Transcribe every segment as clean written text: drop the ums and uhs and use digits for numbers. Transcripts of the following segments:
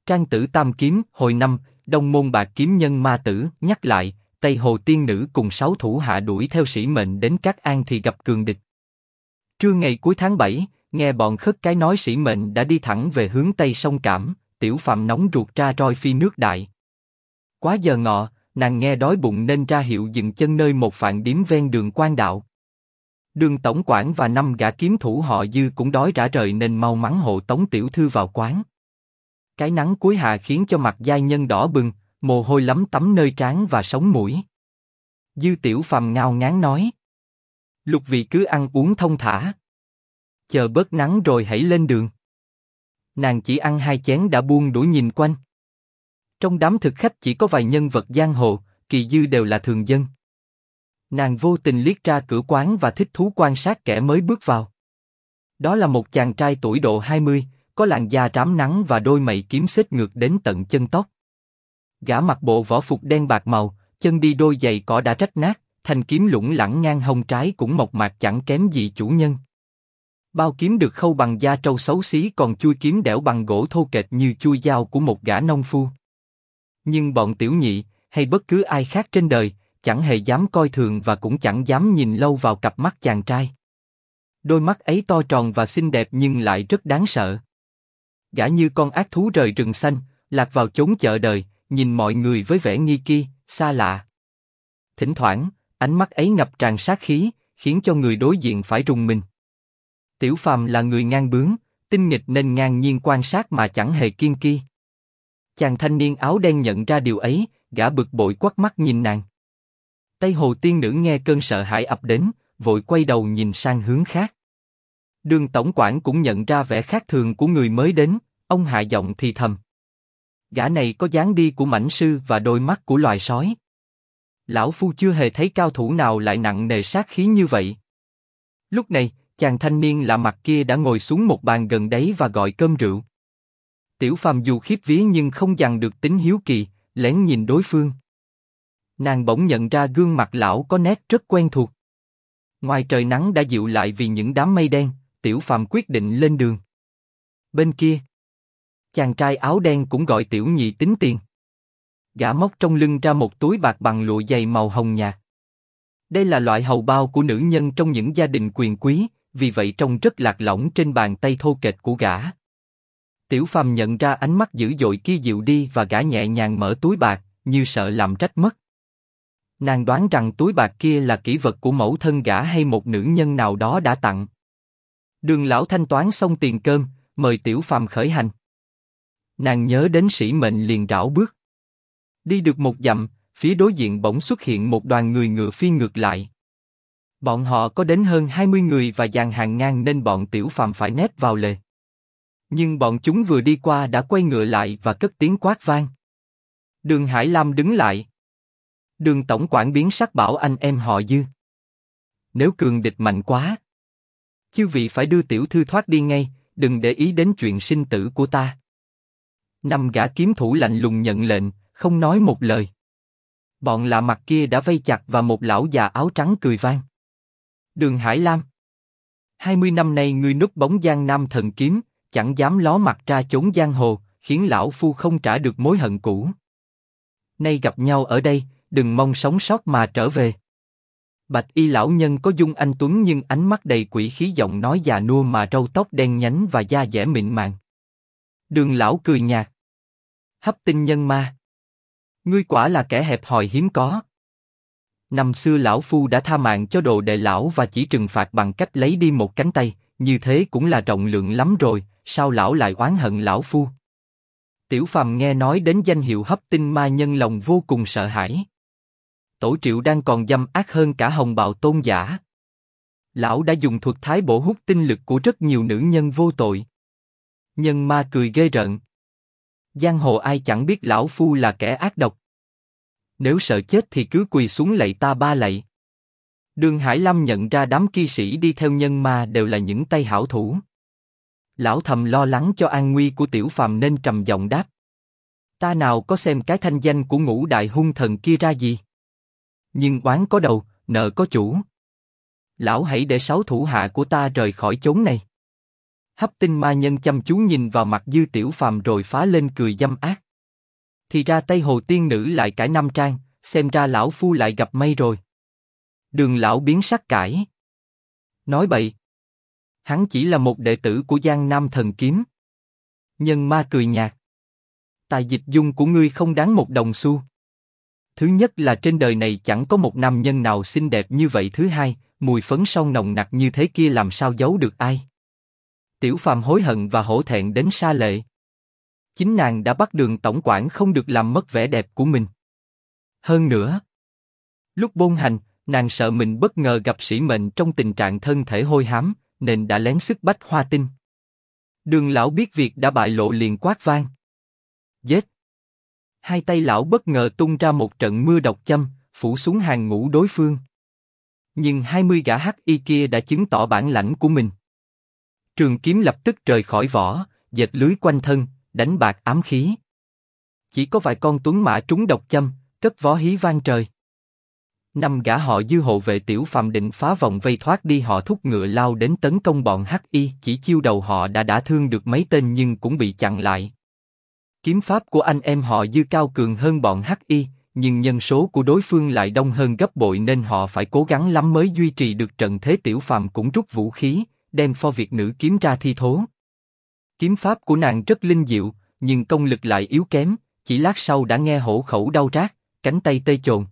Trang tử tam kiếm, hồi 5, Đông môn bạc kiếm nhân ma tử, nhắc lại, Tây Hồ tiên nữ cùng 6 thủ hạ đuổi theo Sĩ Mệnh đến Cát An thì gặp cường địch. Trưa ngày cuối tháng 7, nghe bọn khất cái nói Sĩ Mệnh đã đi thẳng về hướng Tây sông Cảm, Tiểu Phàm nóng ruột ra roi phi nước đại. Quá giờ ngọ, nàng nghe đói bụng nên ra hiệu dừng chân nơi một phạn điếm ven đường Quan Đạo. Đường tổng quản và 5 gã kiếm thủ họ Dư cũng đói rã rời nên mau mắn hộ tống tiểu thư vào quán. Cái nắng cuối hạ khiến cho mặt giai nhân đỏ bừng, mồ hôi lấm tấm nơi trán và sống mũi. Dư Tiểu Phàm ngao ngán nói: Lục vị cứ ăn uống thông thả, chờ bớt nắng rồi hãy lên đường. Nàng chỉ ăn 2 chén đã buông đũa nhìn quanh. Trong đám thực khách chỉ có vài nhân vật giang hồ, kỳ dư đều là thường dân. Nàng vô tình liếc ra cửa quán và thích thú quan sát kẻ mới bước vào. Đó là một chàng trai tuổi độ 20, có làn da rám nắng và đôi mày kiếm xết ngược đến tận chân tóc. Gã mặc bộ võ phục đen bạc màu, chân đi đôi giày cỏ đã rách nát, thanh kiếm lủng lẳng ngang hông trái cũng mộc mạc chẳng kém gì chủ nhân. Bao kiếm được khâu bằng da trâu xấu xí, còn chuôi kiếm đẽo bằng gỗ thô kệch như chuôi dao của một gã nông phu. Nhưng bọn tiểu nhị, hay bất cứ ai khác trên đời, chẳng hề dám coi thường và cũng chẳng dám nhìn lâu vào cặp mắt chàng trai. Đôi mắt ấy to tròn và xinh đẹp nhưng lại rất đáng sợ. Gã như con ác thú rời rừng xanh, lạc vào chốn chợ đời, nhìn mọi người với vẻ nghi ki, xa lạ. Thỉnh thoảng, ánh mắt ấy ngập tràn sát khí, khiến cho người đối diện phải rùng mình. Tiểu Phàm là người ngang bướng, tinh nghịch nên ngang nhiên quan sát mà chẳng hề kiêng kỳ. Chàng thanh niên áo đen nhận ra điều ấy, gã bực bội quắt mắt nhìn nàng. Tây Hồ tiên nữ nghe cơn sợ hãi ập đến, vội quay đầu nhìn sang hướng khác. Đường tổng quản cũng nhận ra vẻ khác thường của người mới đến, ông hạ giọng thì thầm: Gã này có dáng đi của mãnh sư và đôi mắt của loài sói. Lão phu chưa hề thấy cao thủ nào lại nặng nề sát khí như vậy. Lúc này, chàng thanh niên lạ mặt kia đã ngồi xuống một bàn gần đấy và gọi cơm rượu. Tiểu Phàm dù khiếp vía nhưng không dằn được tính hiếu kỳ, lén nhìn đối phương. Nàng bỗng nhận ra gương mặt lão có nét rất quen thuộc. Ngoài trời nắng đã dịu lại vì những đám mây đen, Tiểu Phàm quyết định lên đường. Bên kia, chàng trai áo đen cũng gọi tiểu nhị tính tiền. Gã móc trong lưng ra một túi bạc bằng lụa dày màu hồng nhạt. Đây là loại hầu bao của nữ nhân trong những gia đình quyền quý, vì vậy trông rất lạc lõng trên bàn tay thô kệch của gã. Tiểu Phàm nhận ra ánh mắt dữ dội kia dịu đi và gã nhẹ nhàng mở túi bạc, như sợ làm rách mất. Nàng đoán rằng túi bạc kia là kỷ vật của mẫu thân gã hay một nữ nhân nào đó đã tặng. Đường lão thanh toán xong tiền cơm, mời Tiểu Phàm khởi hành. Nàng nhớ đến Sĩ Mệnh liền rảo bước. Đi được một dặm, phía đối diện bỗng xuất hiện một đoàn người ngựa phi ngược lại. Bọn họ có đến hơn 20 người và dàn hàng ngang nên bọn Tiểu Phàm phải nép vào lề. Nhưng bọn chúng vừa đi qua đã quay ngựa lại và cất tiếng quát vang. Đường Hải Lam đứng lại. Đường tổng quản biến sắc bảo anh em họ Dư: Nếu cường địch mạnh quá, chư vị phải đưa tiểu thư thoát đi ngay, đừng để ý đến chuyện sinh tử của ta. 5 gã kiếm thủ lạnh lùng nhận lệnh, không nói một lời. Bọn lạ mặt kia đã vây chặt và một lão già áo trắng cười vang. Đường Hải Lam, 20 năm nay ngươi núp bóng Giang Nam thần kiếm, chẳng dám ló mặt ra chốn giang hồ, khiến lão phu không trả được mối hận cũ. Nay gặp nhau ở đây, đừng mong sống sót mà trở về. Bạch y lão nhân có dung anh tuấn nhưng ánh mắt đầy quỷ khí, giọng nói già nua mà râu tóc đen nhánh và da dẻ mịn màng. Đường lão cười nhạt. Hấp tinh nhân ma, ngươi quả là kẻ hẹp hòi hiếm có. Năm xưa lão phu đã tha mạng cho đồ đệ lão và chỉ trừng phạt bằng cách lấy đi một cánh tay, như thế cũng là rộng lượng lắm rồi, sao lão lại oán hận lão phu? Tiểu Phàm nghe nói đến danh hiệu hấp tinh ma nhân lòng vô cùng sợ hãi. Tổ Triệu đang còn dâm ác hơn cả hồng bào tôn giả. Lão đã dùng thuật thái bổ hút tinh lực của rất nhiều nữ nhân vô tội. Nhân ma cười ghê rợn. Giang hồ ai chẳng biết lão phu là kẻ ác độc. Nếu sợ chết thì cứ quỳ xuống lạy ta 3 lạy. Đường Hải Lâm nhận ra đám kia sĩ đi theo nhân ma đều là những tay hảo thủ. Lão thầm lo lắng cho an nguy của Tiểu Phàm nên trầm giọng đáp. Ta nào có xem cái thanh danh của ngũ đại hung thần kia ra gì. Nhưng oán có đầu, nợ có chủ. Lão hãy để 6 thủ hạ của ta rời khỏi chốn này. Hấp tinh ma nhân chăm chú nhìn vào mặt Dư Tiểu Phàm rồi phá lên cười dâm ác. Thì ra Tây Hồ tiên nữ lại cải nam trang, xem ra lão phu lại gặp may rồi. Đường lão biến sắc cãi. Nói bậy. Hắn chỉ là một đệ tử của Giang Nam Thần Kiếm. Nhân ma cười nhạt. Tài dịch dung của ngươi không đáng một đồng xu. Thứ nhất là trên đời này chẳng có một nam nhân nào xinh đẹp như vậy. Thứ hai, mùi phấn son nồng nặc như thế kia làm sao giấu được ai. Tiểu Phàm hối hận và hổ thẹn đến sa lệ. Chính nàng đã bắt Đường tổng quản không được làm mất vẻ đẹp của mình. Hơn nữa, lúc bôn hành, nàng sợ mình bất ngờ gặp sĩ mệnh trong tình trạng thân thể hôi hám, nên đã lén sức bách Hoa Tinh. Đường lão biết việc đã bại lộ liền quát vang. Giết! Hai tay lão bất ngờ tung ra một trận mưa độc châm, phủ xuống hàng ngũ đối phương. Nhưng 20 gã hắc y kia đã chứng tỏ bản lãnh của mình. Trường kiếm lập tức rời khỏi vỏ, dệt lưới quanh thân, đánh bạc ám khí. Chỉ có vài con tuấn mã trúng độc châm, cất vó hí vang trời. 5 gã họ Dư hộ vệ Tiểu Phàm định phá vòng vây thoát đi, họ thúc ngựa lao đến tấn công bọn hắc y, chỉ chiêu đầu họ đã đả thương được mấy tên nhưng cũng bị chặn lại. Kiếm pháp của anh em họ Dư cao cường hơn bọn hắc y, nhưng nhân số của đối phương lại đông hơn gấp bội nên họ phải cố gắng lắm mới duy trì được trận thế. Tiểu Phàm cũng rút vũ khí, đem Pho Việt nữ kiếm ra thi thố. Kiếm pháp của nàng rất linh diệu, nhưng công lực lại yếu kém, chỉ lát sau đã nghe hổ khẩu đau rát, cánh tay tê chồn.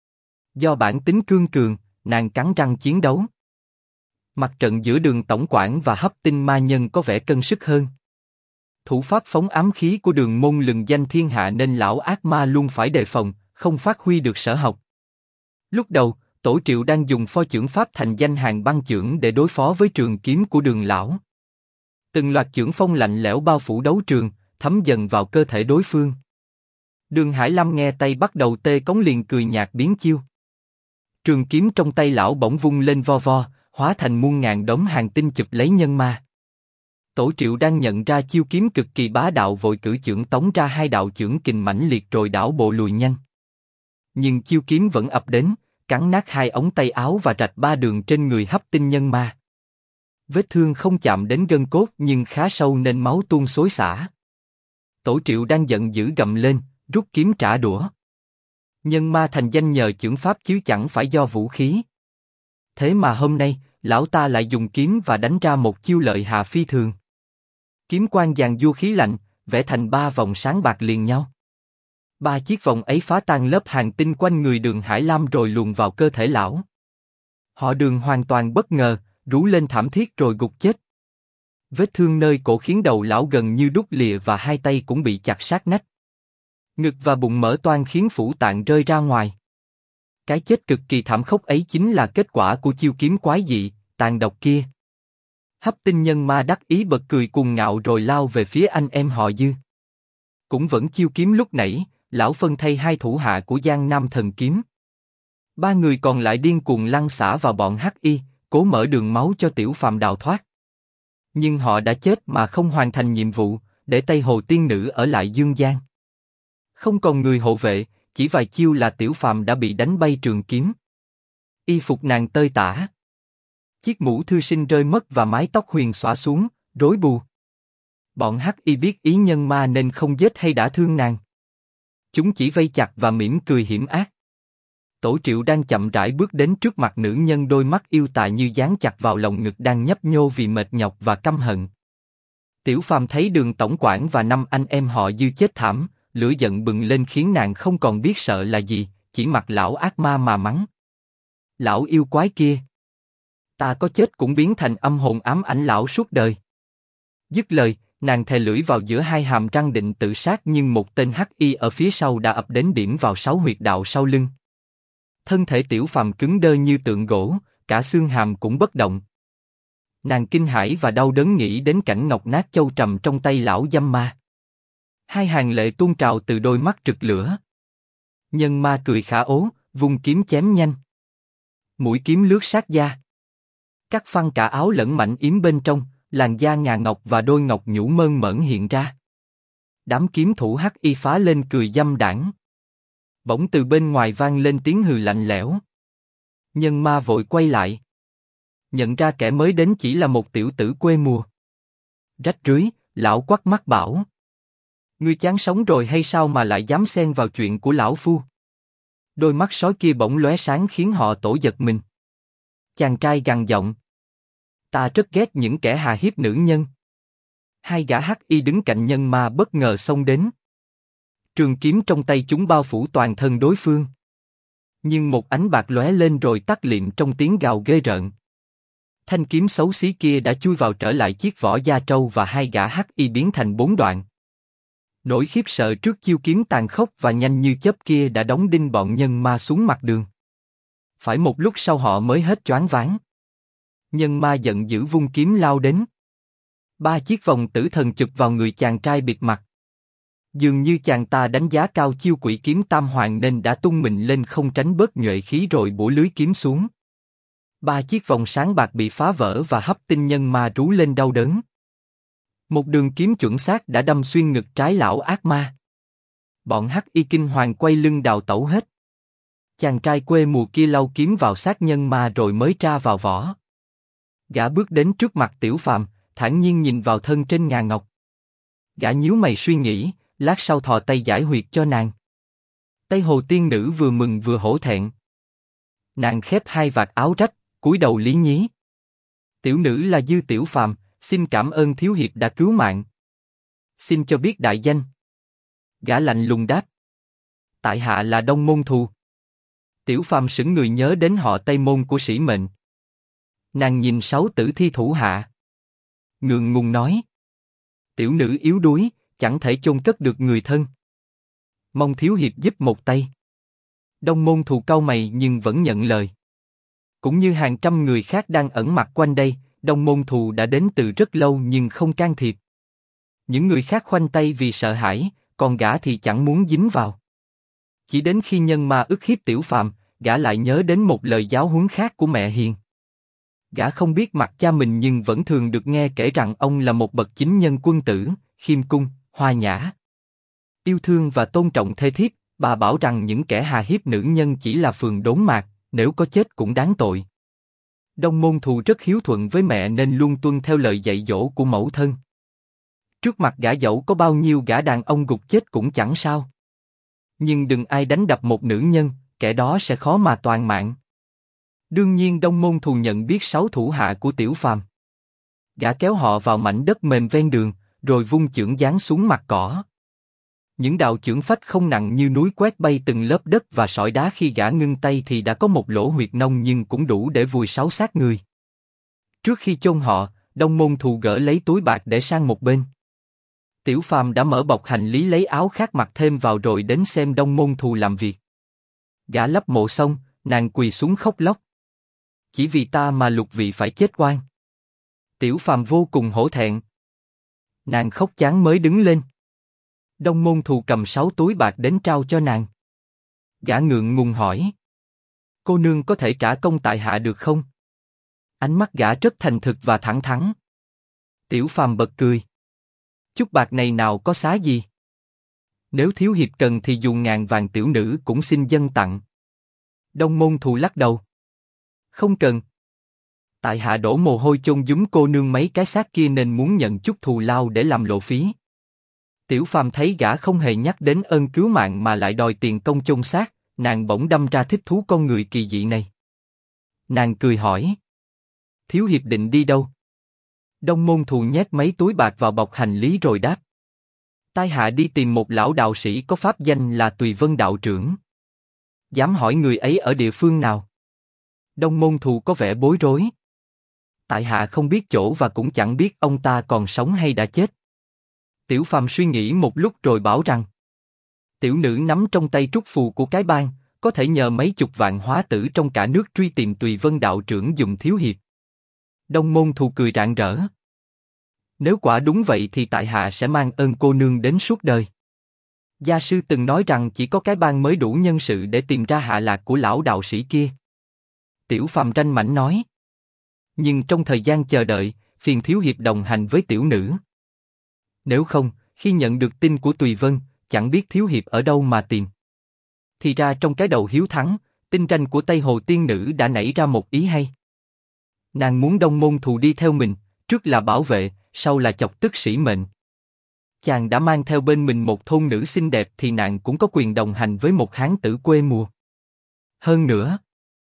Do bản tính cương cường, nàng cắn răng chiến đấu. Mặt trận giữa Đường tổng quản và Hấp tinh ma nhân có vẻ cân sức hơn. Thủ pháp phóng ám khí của Đường môn lừng danh thiên hạ nên lão ác ma luôn phải đề phòng, không phát huy được sở học. Lúc đầu, Tổ Triệu đang dùng pho chưởng pháp thành danh hàng băng chưởng để đối phó với trường kiếm của Đường lão. Từng loạt chưởng phong lạnh lẽo bao phủ đấu trường, thấm dần vào cơ thể đối phương. Đường Hải Lâm nghe tay bắt đầu tê cống liền cười nhạt biến chiêu. Trường kiếm trong tay lão bỗng vung lên vo vo, hóa thành muôn ngàn đống hàng tinh chụp lấy nhân ma. Tổ Triệu đang nhận ra chiêu kiếm cực kỳ bá đạo vội cử chưởng tống ra 2 đạo chưởng kình mãnh liệt rồi đảo bộ lùi nhanh. Nhưng chiêu kiếm vẫn ập đến, cắn nát 2 ống tay áo và rạch 3 đường trên người Hấp tinh nhân ma. Vết thương không chạm đến gân cốt nhưng khá sâu nên máu tuôn xối xả. Tổ Triệu đang giận dữ gầm lên, rút kiếm trả đũa. Nhân ma thành danh nhờ chưởng pháp chứ chẳng phải do vũ khí. Thế mà hôm nay, lão ta lại dùng kiếm và đánh ra một chiêu lợi hà phi thường. Kiếm quang giàn vua khí lạnh, vẽ thành 3 vòng sáng bạc liền nhau. 3 chiếc vòng ấy phá tan lớp hàng tinh quanh người Đường Hải Lam rồi luồn vào cơ thể lão. Họ Đường hoàn toàn bất ngờ, rú lên thảm thiết rồi gục chết. Vết thương nơi cổ khiến đầu lão gần như đứt lìa và 2 tay cũng bị chặt sát nách. Ngực và bụng mở toang khiến phủ tạng rơi ra ngoài. Cái chết cực kỳ thảm khốc ấy chính là kết quả của chiêu kiếm quái dị, tàn độc kia. Hấp tinh nhân ma đắc ý bật cười cuồng ngạo rồi lao về phía anh em họ Dư. Cũng vẫn chiêu kiếm lúc nãy, lão phân thay 2 thủ hạ của Giang Nam Thần Kiếm. 3 người còn lại điên cuồng lăn xả vào bọn hắc y, cố mở đường máu cho Tiểu Phàm đào thoát. Nhưng họ đã chết mà không hoàn thành nhiệm vụ, để Tây Hồ tiên nữ ở lại Dương Giang. Không còn người hộ vệ, chỉ vài chiêu là Tiểu Phàm đã bị đánh bay trường kiếm. Y phục nàng tơi tả. Chiếc mũ thư sinh rơi mất và mái tóc huyền xõa xuống, rối bù. Bọn hắc y biết ý nhân ma nên không giết hay đả thương nàng. Chúng chỉ vây chặt và mỉm cười hiểm ác. Tổ Triệu đang chậm rãi bước đến trước mặt nữ nhân, đôi mắt yêu tà như dán chặt vào lồng ngực đang nhấp nhô vì mệt nhọc và căm hận. Tiểu Phàm thấy Đường tổng quản và 5 anh em họ Dư chết thảm, lửa giận bừng lên khiến nàng không còn biết sợ là gì, chỉ mặc lão ác ma mà mắng. Lão yêu quái kia! Ta có chết cũng biến thành âm hồn ám ảnh lão suốt đời. Dứt lời, nàng thè lưỡi vào giữa 2 hàm răng định tự sát nhưng một tên hắc y ở phía sau đã ập đến điểm vào 6 huyệt đạo sau lưng. Thân thể Tiểu Phàm cứng đơ như tượng gỗ, cả xương hàm cũng bất động. Nàng kinh hãi và đau đớn nghĩ đến cảnh ngọc nát châu trầm trong tay lão dâm ma. 2 hàng lệ tuôn trào từ đôi mắt rực lửa. Nhân ma cười khả ố, vung kiếm chém nhanh. Mũi kiếm lướt sát da. Cắt phăng cả áo lẫn mảnh yếm bên trong, làn da ngà ngọc và đôi ngọc nhũ mơn mởn hiện ra. Đám kiếm thủ hắc y phá lên cười dâm đãng. Bỗng từ bên ngoài vang lên tiếng hừ lạnh lẽo. Nhân ma vội quay lại. Nhận ra kẻ mới đến chỉ là một tiểu tử quê mùa. rách rưới, lão quắt mắt bảo. Ngươi chán sống rồi hay sao mà lại dám xen vào chuyện của lão phu? Đôi mắt sói kia bỗng lóe sáng khiến họ tổ giật mình. Chàng trai gằn giọng. Ta rất ghét những kẻ hà hiếp nữ nhân. Hai gã hắc y đứng cạnh nhân ma bất ngờ xông đến. Trường kiếm trong tay chúng bao phủ toàn thân đối phương. Nhưng một ánh bạc lóe lên rồi tắt lịm trong tiếng gào ghê rợn. Thanh kiếm xấu xí kia đã chui vào trở lại chiếc vỏ da trâu và hai gã hắc y biến thành 4 đoạn. Nỗi khiếp sợ trước chiêu kiếm tàn khốc và nhanh như chớp kia đã đóng đinh bọn nhân ma xuống mặt đường. Phải một lúc sau họ mới hết choáng váng. Nhân ma giận dữ vung kiếm lao đến. 3 chiếc vòng tử thần chụp vào người chàng trai bịt mặt. Dường như chàng ta đánh giá cao chiêu quỷ kiếm tam hoàng nên đã tung mình lên không tránh bớt nhuệ khí rồi bổ lưới kiếm xuống. 3 chiếc vòng sáng bạc bị phá vỡ và hấp tinh nhân ma rú lên đau đớn. Một đường kiếm chuẩn xác đã đâm xuyên ngực trái lão ác ma. Bọn hắc y kinh hoàng quay lưng đào tẩu hết. Chàng trai quê mùa kia lau kiếm vào xác nhân ma rồi mới tra vào vỏ. Gã bước đến trước mặt Tiểu Phàm, thản nhiên nhìn vào thân trên ngà ngọc. Gã nhíu mày suy nghĩ, lát sau thò tay giải huyệt cho nàng. Tây Hồ tiên nữ vừa mừng vừa hổ thẹn. Nàng khép hai vạt áo rách, cúi đầu lý nhí. Tiểu nữ là Dư Tiểu Phàm, xin cảm ơn thiếu hiệp đã cứu mạng. Xin cho biết đại danh. Gã lạnh lùng đáp. Tại hạ là Đông Môn Thù. Tiểu Phàm sững người nhớ đến họ Tây Môn của Sĩ Mệnh. Nàng nhìn 6 tử thi thủ hạ. Ngượng ngùng nói. Tiểu nữ yếu đuối, chẳng thể chôn cất được người thân. Mong thiếu hiệp giúp một tay. Đông Môn Thù cau mày nhưng vẫn nhận lời. Cũng như hàng trăm người khác đang ẩn mặt quanh đây, Đông Môn Thù đã đến từ rất lâu nhưng không can thiệp. Những người khác khoanh tay vì sợ hãi, còn gã thì chẳng muốn dính vào. Chỉ đến khi nhân ma ức hiếp Tiểu Phàm, gã lại nhớ đến một lời giáo huấn khác của mẹ hiền. Gã không biết mặt cha mình nhưng vẫn thường được nghe kể rằng ông là một bậc chính nhân quân tử, khiêm cung, hoa nhã, yêu thương và tôn trọng thê thiếp. Bà bảo rằng những kẻ hà hiếp nữ nhân chỉ là phường đốn mạc, nếu có chết cũng đáng tội. Đông Môn Thù rất hiếu thuận với mẹ nên luôn tuân theo lời dạy dỗ của mẫu thân. Trước mặt gã dẫu có bao nhiêu gã đàn ông gục chết cũng chẳng sao. Nhưng đừng ai đánh đập một nữ nhân, kẻ đó sẽ khó mà toàn mạng. Đương nhiên Đông Môn Thù nhận biết 6 thủ hạ của Tiểu Phàm. Gã kéo họ vào mảnh đất mềm ven đường, rồi vung chưởng giáng xuống mặt cỏ. Những đạo chưởng phách không nặng như núi quét bay từng lớp đất và sỏi đá. Khi gã ngưng tay thì đã có một lỗ huyệt nông nhưng cũng đủ để vùi 6 xác người. Trước khi chôn họ, Đông Môn Thù gỡ lấy túi bạc để sang một bên. Tiểu Phàm đã mở bọc hành lý lấy áo khác mặc thêm vào rồi đến xem Đông Môn Thù làm việc. Gã lấp mộ xong, nàng quỳ xuống khóc lóc. Chỉ vì ta mà lục vị phải chết oan. Tiểu Phàm vô cùng hổ thẹn. Nàng khóc chán mới đứng lên. Đông Môn Thù cầm 6 túi bạc đến trao cho nàng. Gã ngượng ngùng hỏi. Cô nương có thể trả công tại hạ được không? Ánh mắt gã rất thành thực và thẳng thắn. Tiểu Phàm bật cười. Chút bạc này nào có xá gì. Nếu thiếu hiệp cần thì dù ngàn vàng tiểu nữ cũng xin dâng tặng. Đông Môn Thù lắc đầu. Không cần. Tại hạ đổ mồ hôi chôn giúng cô nương mấy cái xác kia nên muốn nhận chút thù lao để làm lộ phí. Tiểu Phàm thấy gã không hề nhắc đến ơn cứu mạng mà lại đòi tiền công chôn xác, nàng bỗng đâm ra thích thú con người kỳ dị này. Nàng cười hỏi. Thiếu hiệp định đi đâu? Đông Môn Thù nhét mấy túi bạc vào bọc hành lý rồi đáp. Tai hạ đi tìm một lão đạo sĩ có pháp danh là Tùy Vân đạo trưởng. Dám hỏi người ấy ở địa phương nào? Đông Môn Thù có vẻ bối rối. Tại hạ không biết chỗ và cũng chẳng biết ông ta còn sống hay đã chết. Tiểu Phàm suy nghĩ một lúc rồi bảo rằng. Tiểu nữ nắm trong tay trúc phù của cái bang, có thể nhờ mấy chục vạn hóa tử trong cả nước truy tìm Tùy Vân đạo trưởng dùng thiếu hiệp. Đông Môn Thù cười rạng rỡ. Nếu quả đúng vậy thì tại hạ sẽ mang ơn cô nương đến suốt đời. Gia sư từng nói rằng chỉ có cái bang mới đủ nhân sự để tìm ra hạ lạc của lão đạo sĩ kia. Tiểu Phàm ranh mãnh nói. Nhưng trong thời gian chờ đợi, phiền thiếu hiệp đồng hành với tiểu nữ. Nếu không, khi nhận được tin của Tùy Vân, chẳng biết thiếu hiệp ở đâu mà tìm. Thì ra trong cái đầu hiếu thắng, tinh ranh của Tây Hồ tiên nữ đã nảy ra một ý hay. Nàng muốn Đông Môn Thù đi theo mình, trước là bảo vệ, sau là chọc tức Sĩ Mệnh. Chàng đã mang theo bên mình một thôn nữ xinh đẹp thì nàng cũng có quyền đồng hành với một hán tử quê mùa. Hơn nữa,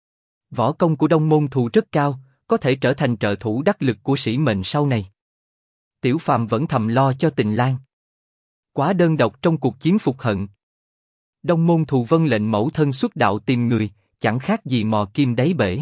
võ công của Đông Môn Thù rất cao, có thể trở thành trợ thủ đắc lực của Sĩ Mệnh sau này. Tiểu Phàm vẫn thầm lo cho Tình Lang. Quá đơn độc trong cuộc chiến phục hận. Đông Môn Thù vâng lệnh mẫu thân xuất đạo tìm người, chẳng khác gì mò kim đáy bể.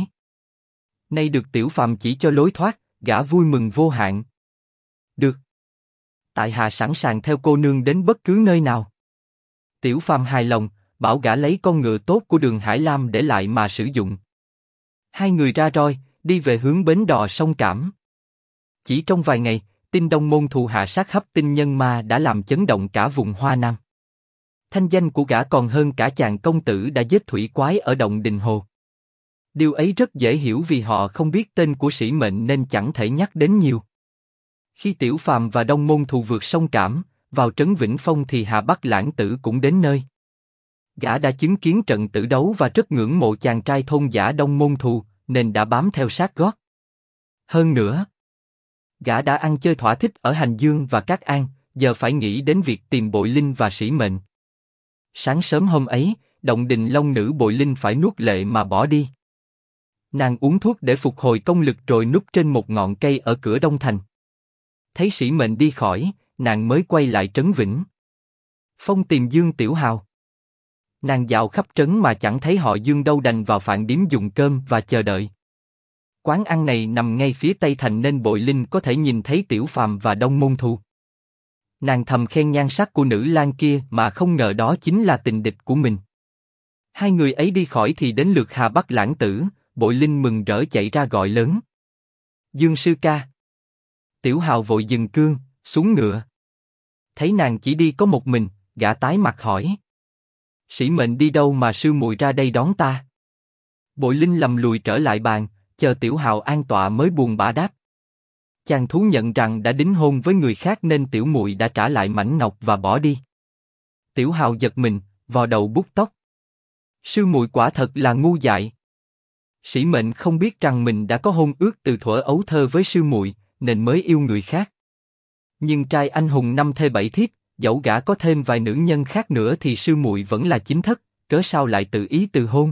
Nay được Tiểu Phàm chỉ cho lối thoát, gã vui mừng vô hạn. Được. Tại hạ sẵn sàng theo cô nương đến bất cứ nơi nào. Tiểu Phàm hài lòng, bảo gã lấy con ngựa tốt của Đường Hải Lam để lại mà sử dụng. Hai người ra roi, đi về hướng bến đò sông Cảm. Chỉ trong vài ngày, tin Đông Môn Thù hạ sát hấp tinh nhân ma đã làm chấn động cả vùng Hoa Nam. Thanh danh của gã còn hơn cả chàng công tử đã giết thủy quái ở động Đình Hồ. Điều ấy rất dễ hiểu vì họ không biết tên của Sĩ Mệnh nên chẳng thể nhắc đến nhiều. Khi Tiểu Phàm và Đông Môn Thù vượt sông Cảm, vào trấn Vĩnh Phong thì Hà Bắc Lãng Tử cũng đến nơi. Gã đã chứng kiến trận tử đấu và rất ngưỡng mộ chàng trai thôn dã Đông Môn Thù, nên đã bám theo sát gót. Hơn nữa, gã đã ăn chơi thỏa thích ở Hành Dương và Cát An, giờ phải nghĩ đến việc tìm Bội Linh và Sĩ Mệnh. Sáng sớm hôm ấy, động đình long nữ Bội Linh phải nuốt lệ mà bỏ đi. Nàng uống thuốc để phục hồi công lực rồi núp trên một ngọn cây ở cửa Đông Thành. Thấy Sĩ Mệnh đi khỏi, nàng mới quay lại trấn Vĩnh Phong tìm Dương Tiểu Hào. Nàng dạo khắp trấn mà chẳng thấy họ Dương đâu, đành vào Phạn Điếm dùng cơm và chờ đợi. Quán ăn này nằm ngay phía tây thành nên Bội Linh có thể nhìn thấy Tiểu Phàm và Đông Môn Thù. Nàng thầm khen nhan sắc của nữ lang kia mà không ngờ đó chính là tình địch của mình. Hai người ấy đi khỏi thì đến lượt Hà Bắc Lãng Tử, Bội Linh mừng rỡ chạy ra gọi lớn. Dương sư ca. Tiểu Hào vội dừng cương, xuống ngựa. Thấy nàng chỉ đi có một mình, gã tái mặt hỏi. Sĩ Mệnh đi đâu mà sư muội ra đây đón ta? Bội Linh lầm lùi trở lại bàn, chờ Tiểu Hào an tọa mới buồn bã đáp. Chàng thú nhận rằng đã đính hôn với người khác nên tiểu muội đã trả lại mảnh ngọc và bỏ đi. Tiểu Hào giật mình, vò đầu bút tóc. Sư muội quả thật là ngu dại. Sĩ Mệnh không biết rằng mình đã có hôn ước từ thuở ấu thơ với sư muội, nên mới yêu người khác. Nhưng trai anh hùng năm thê bảy thiếp, dẫu gã có thêm vài nữ nhân khác nữa thì sư muội vẫn là chính thất, cớ sao lại tự ý từ hôn?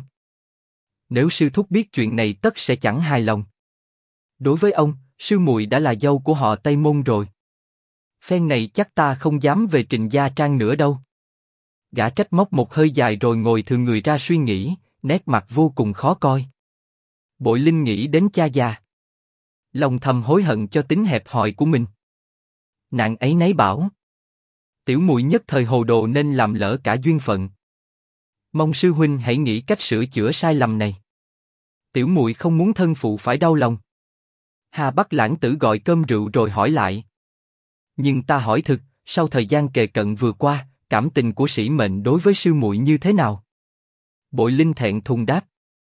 Nếu sư thúc biết chuyện này tất sẽ chẳng hài lòng. Đối với ông, sư muội đã là dâu của họ Tây Môn rồi. Phen này chắc ta không dám về Trình Gia Trang nữa đâu. Gã trách móc một hơi dài rồi ngồi thừ người ra suy nghĩ, nét mặt vô cùng khó coi. Bội Linh nghĩ đến cha già, lòng thầm hối hận cho tính hẹp hòi của mình. Nàng ấy nấy bảo, tiểu muội nhất thời hồ đồ nên làm lỡ cả duyên phận. Mong sư huynh hãy nghĩ cách sửa chữa sai lầm này. Tiểu muội không muốn thân phụ phải đau lòng. Hà Bắc Lãng Tử gọi cơm rượu rồi hỏi lại. Nhưng ta hỏi thực, sau thời gian kề cận vừa qua, cảm tình của Sĩ Mệnh đối với sư muội như thế nào? Bội Linh thẹn thùng đáp.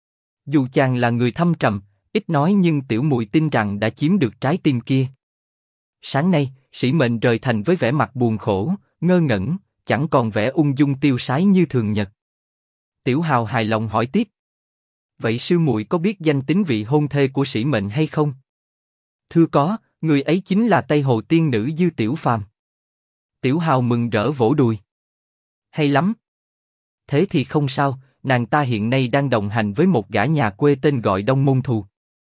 Dù chàng là người thâm trầm, ít nói nhưng tiểu muội tin rằng đã chiếm được trái tim kia. Sáng nay, Sĩ Mệnh rời thành với vẻ mặt buồn khổ, ngơ ngẩn, chẳng còn vẻ ung dung tiêu sái như thường nhật. Tiểu Hào hài lòng hỏi tiếp. Vậy sư muội có biết danh tính vị hôn thê của Sĩ Mệnh hay không? Thưa có, người ấy chính là Tây Hồ tiên nữ Dư Tiểu Phàm. Tiểu Hào mừng rỡ vỗ đùi. Hay lắm. Thế thì không sao, nàng ta hiện nay đang đồng hành với một gã nhà quê tên gọi Đông Môn Thù.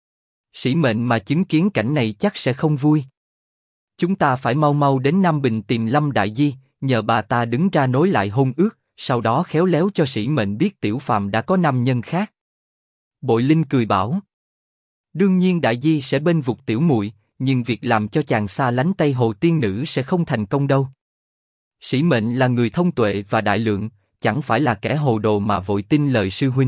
Sĩ Mệnh mà chứng kiến cảnh này chắc sẽ không vui. Chúng ta phải mau mau đến Nam Bình tìm Lâm Đại Di, nhờ bà ta đứng ra nối lại hôn ước, sau đó khéo léo cho Sĩ Mệnh biết Tiểu Phàm đã có nam nhân khác. Bội Linh cười bảo. Đương nhiên Đại Di sẽ bên vực tiểu muội, nhưng việc làm cho chàng xa lánh Tây Hồ tiên nữ sẽ không thành công đâu. Sĩ Mệnh là người thông tuệ và đại lượng, chẳng phải là kẻ hồ đồ mà vội tin lời sư huynh.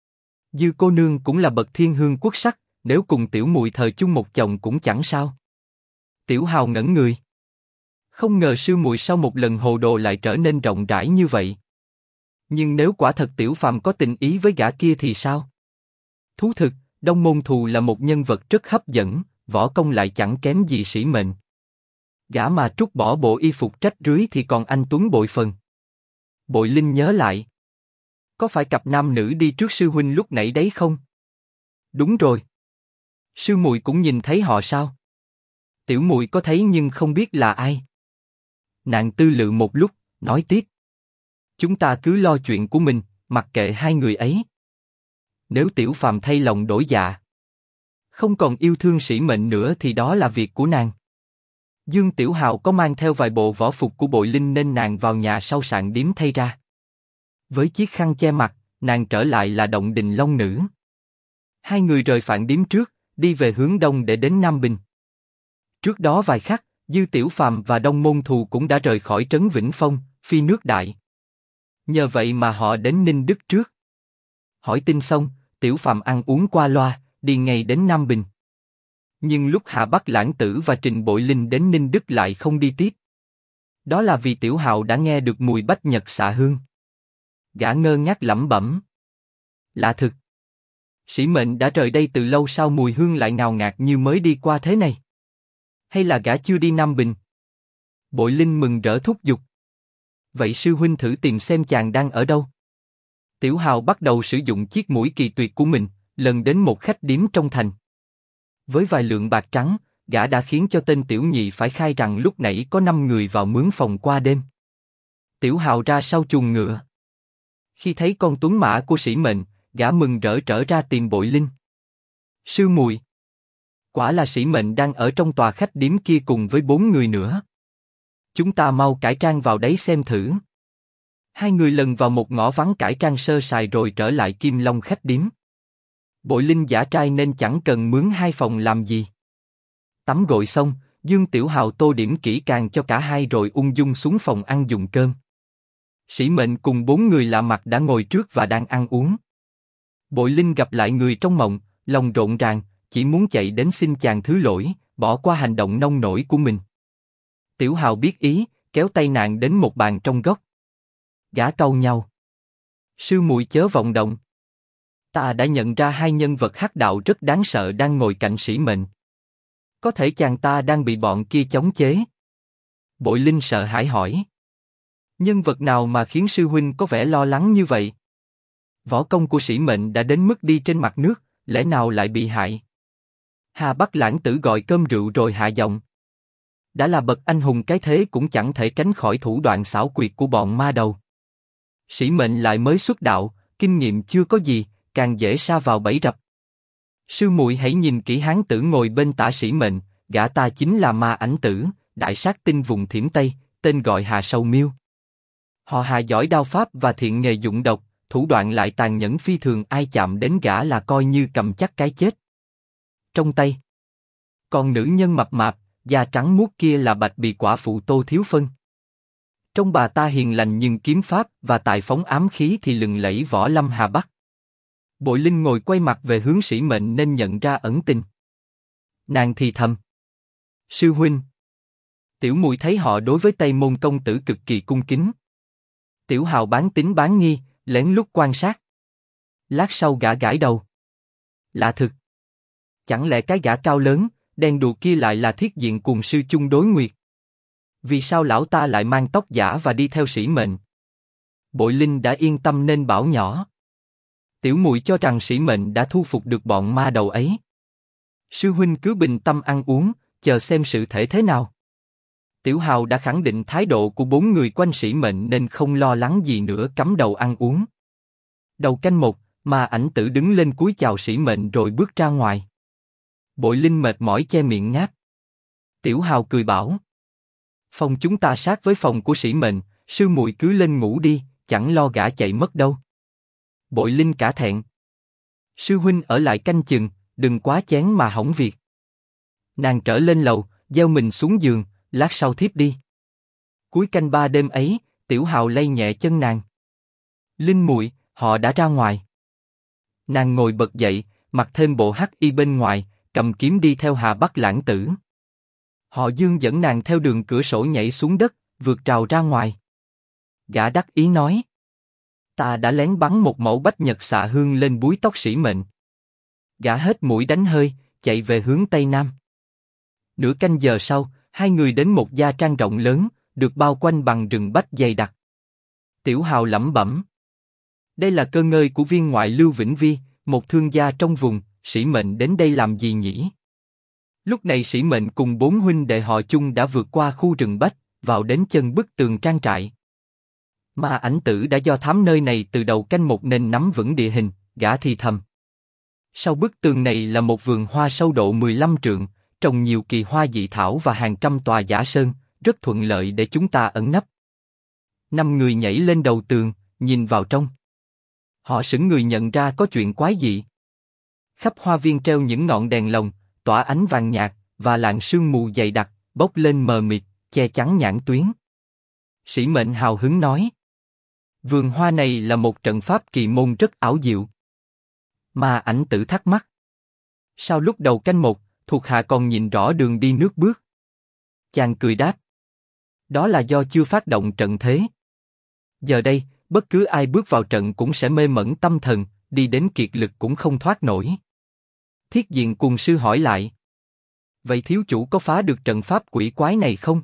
Dư cô nương cũng là bậc thiên hương quốc sắc, nếu cùng tiểu muội thờ chung một chồng cũng chẳng sao. Tiểu Hào ngẩn người. Không ngờ sư muội sau một lần hồ đồ lại trở nên rộng rãi như vậy. Nhưng nếu quả thật Tiểu Phàm có tình ý với gã kia thì sao? Thú thực, Đông Môn Thù là một nhân vật rất hấp dẫn, võ công lại chẳng kém gì Sĩ Mệnh. Gã mà trút bỏ bộ y phục trách rưới thì còn anh tuấn bội phần. Bội Linh nhớ lại. Có phải cặp nam nữ đi trước sư huynh lúc nãy đấy không? Đúng rồi. Sư muội cũng nhìn thấy họ sao? Tiểu muội có thấy nhưng không biết là ai. Nàng tư lự một lúc, nói tiếp. Chúng ta cứ lo chuyện của mình, mặc kệ hai người ấy. Nếu Tiểu Phàm thay lòng đổi dạ, không còn yêu thương Sĩ Mệnh nữa thì đó là việc của nàng. Dương Tiểu Hào có mang theo vài bộ võ phục của Bội Linh nên nàng vào nhà sau sạn điếm thay ra. Với chiếc khăn che mặt, nàng trở lại là Động Đình Long Nữ. Hai người rời Phạn điếm trước, đi về hướng đông để đến Nam Bình. Trước đó vài khắc, Dư Tiểu Phàm và Đông Môn Thù cũng đã rời khỏi trấn Vĩnh Phong, phi nước đại. Nhờ vậy mà họ đến Ninh Đức trước. Hỏi tin xong, Tiểu Phàm ăn uống qua loa, đi ngay đến Nam Bình. Nhưng lúc Hạ Bắc Lãng Tử và Trình Bội Linh đến Ninh Đức lại không đi tiếp. Đó là vì Tiểu Hào đã nghe được mùi bách nhật xạ hương. Gã ngơ ngác lẩm bẩm. Lạ thực. Sĩ Mệnh đã rời đây từ lâu sao mùi hương lại ngào ngạt như mới đi qua thế này? Hay là gã chưa đi Nam Bình? Bội Linh mừng rỡ thúc giục. Vậy sư huynh thử tìm xem chàng đang ở đâu. Tiểu Hào bắt đầu sử dụng chiếc mũi kỳ tuyệt của mình, lần đến một khách điếm trong thành. Với vài lượng bạc trắng, gã đã khiến cho tên tiểu nhị phải khai rằng lúc nãy có 5 người vào mướn phòng qua đêm. Tiểu Hào ra sau chuồng ngựa. Khi thấy con tuấn mã của Sĩ Mệnh, gã mừng rỡ trở ra tìm Bội Linh. Sư muội, quả là Sĩ Mệnh đang ở trong tòa khách điếm kia cùng với 4 người nữa. Chúng ta mau cải trang vào đấy xem thử. Hai người lần vào một ngõ vắng cải trang sơ sài rồi trở lại Kim Long khách điếm. Bội Linh giả trai nên chẳng cần mướn 2 phòng làm gì. Tắm gội xong, Dương Tiểu Hào tô điểm kỹ càng cho cả hai rồi ung dung xuống phòng ăn dùng cơm. Sĩ Mệnh cùng 4 người lạ mặt đã ngồi trước và đang ăn uống. Bội Linh gặp lại người trong mộng, lòng rộn ràng, chỉ muốn chạy đến xin chàng thứ lỗi, bỏ qua hành động nông nổi của mình. Tiểu Hào biết ý, kéo tay nàng đến một bàn trong góc. Gã cau nhau. Sư muội chớ vọng động. Ta đã nhận ra 2 nhân vật hắc đạo rất đáng sợ đang ngồi cạnh Sĩ Mệnh. Có thể chàng ta đang bị bọn kia chống chế. Bội Linh sợ hãi hỏi. Nhân vật nào mà khiến sư huynh có vẻ lo lắng như vậy? Võ công của Sĩ Mệnh đã đến mức đi trên mặt nước, lẽ nào lại bị hại? Hà Bắc Lãng Tử gọi cơm rượu rồi hạ giọng. Đã là bậc anh hùng cái thế cũng chẳng thể tránh khỏi thủ đoạn xảo quyệt của bọn ma đầu. Sĩ Mệnh lại mới xuất đạo, kinh nghiệm chưa có gì, càng dễ sa vào bẫy rập. Sư muội hãy nhìn kỹ hán tử ngồi bên tả Sĩ Mệnh, gã ta chính là Ma Ảnh Tử, đại sát tinh vùng Thiểm Tây, tên gọi Hà Sầu Miêu. Họ Hà giỏi đao pháp và thiện nghề dụng độc, thủ đoạn lại tàn nhẫn phi thường, ai chạm đến gã là coi như cầm chắc cái chết. Trong tay, còn nữ nhân mập mạp, da trắng muốt kia là Bạch Bì quả phụ Tô Thiếu Phân. Trong bà ta hiền lành nhưng kiếm pháp và tài phóng ám khí thì lừng lẫy võ lâm Hà Bắc. Bội Linh ngồi quay mặt về hướng Sĩ Mệnh nên nhận ra ẩn tình. Nàng thì thầm. Sư huynh. Tiểu muội thấy họ đối với Tây Môn công tử cực kỳ cung kính. Tiểu Hào bán tín bán nghi, lén lút quan sát. Lát sau gã gãi đầu. Lạ thực. Chẳng lẽ cái gã cao lớn, đen đùa kia lại là Thiết Diện cùng sư chung đối nguyệt? Vì sao lão ta lại mang tóc giả và đi theo Sĩ Mệnh? Bội Linh đã yên tâm nên bảo nhỏ. Tiểu muội cho rằng Sĩ Mệnh đã thu phục được bọn ma đầu ấy. Sư huynh cứ bình tâm ăn uống, chờ xem sự thể thế nào. Tiểu Hào đã khẳng định thái độ của 4 người quanh Sĩ Mệnh nên không lo lắng gì nữa, cắm đầu ăn uống. Đầu canh 1, Ma Ảnh Tử đứng lên cúi chào Sĩ Mệnh rồi bước ra ngoài. Bội Linh mệt mỏi che miệng ngáp. Tiểu Hào cười bảo. Phòng chúng ta sát với phòng của Sĩ Mệnh, sư muội cứ lên ngủ đi, chẳng lo gã chạy mất đâu. Bội Linh cả thẹn. Sư huynh ở lại canh chừng, đừng quá chén mà hỏng việc. Nàng trở lên lầu, gieo mình xuống giường, lát sau thiếp đi. Cuối canh 3 đêm ấy, Tiểu Hào lay nhẹ chân nàng. Linh muội, họ đã ra ngoài. Nàng ngồi bật dậy, mặc thêm bộ hắc y bên ngoài, cầm kiếm đi theo Hà Bắc Lãng Tử. Họ Dương dẫn nàng theo đường cửa sổ nhảy xuống đất, vượt rào ra ngoài. Gã đắc ý nói. Ta đã lén bắn một mẩu bách nhật xạ hương lên búi tóc Sĩ Mệnh. Gã hết mũi đánh hơi, chạy về hướng Tây Nam. Nửa canh giờ sau, hai người đến một gia trang rộng lớn, được bao quanh bằng rừng bách dày đặc. Tiểu Hào lẩm bẩm. Đây là cơ ngơi của viên ngoại Lưu Vĩnh Vi, một thương gia trong vùng, Sĩ Mệnh đến đây làm gì nhỉ? Lúc này Sĩ Mệnh cùng 4 huynh đệ họ Chung đã vượt qua khu rừng bách, vào đến chân bức tường trang trại. Ma Ảnh Tử đã do thám nơi này từ đầu canh một nên nắm vững địa hình, gã thì thầm. Sau bức tường này là một vườn hoa sâu độ 15 trượng, trồng nhiều kỳ hoa dị thảo và hàng trăm tòa giả sơn, rất thuận lợi để chúng ta ẩn nấp. 5 người nhảy lên đầu tường, nhìn vào trong. Họ sững người nhận ra có chuyện quái dị. Khắp hoa viên treo những ngọn đèn lồng, tỏa ánh vàng nhạt, và làn sương mù dày đặc, bốc lên mờ mịt, che chắn nhãn tuyến. Sĩ Mệnh hào hứng nói. Vườn hoa này là một trận pháp kỳ môn rất ảo diệu. Ma Ảnh Tử thắc mắc. Sao lúc đầu canh một, thuộc hạ còn nhìn rõ đường đi nước bước? Chàng cười đáp. Đó là do chưa phát động trận thế. Giờ đây, bất cứ ai bước vào trận cũng sẽ mê mẩn tâm thần, đi đến kiệt lực cũng không thoát nổi. Thiết Diện Cuồng Sư hỏi lại. Vậy thiếu chủ có phá được trận pháp quỷ quái này không?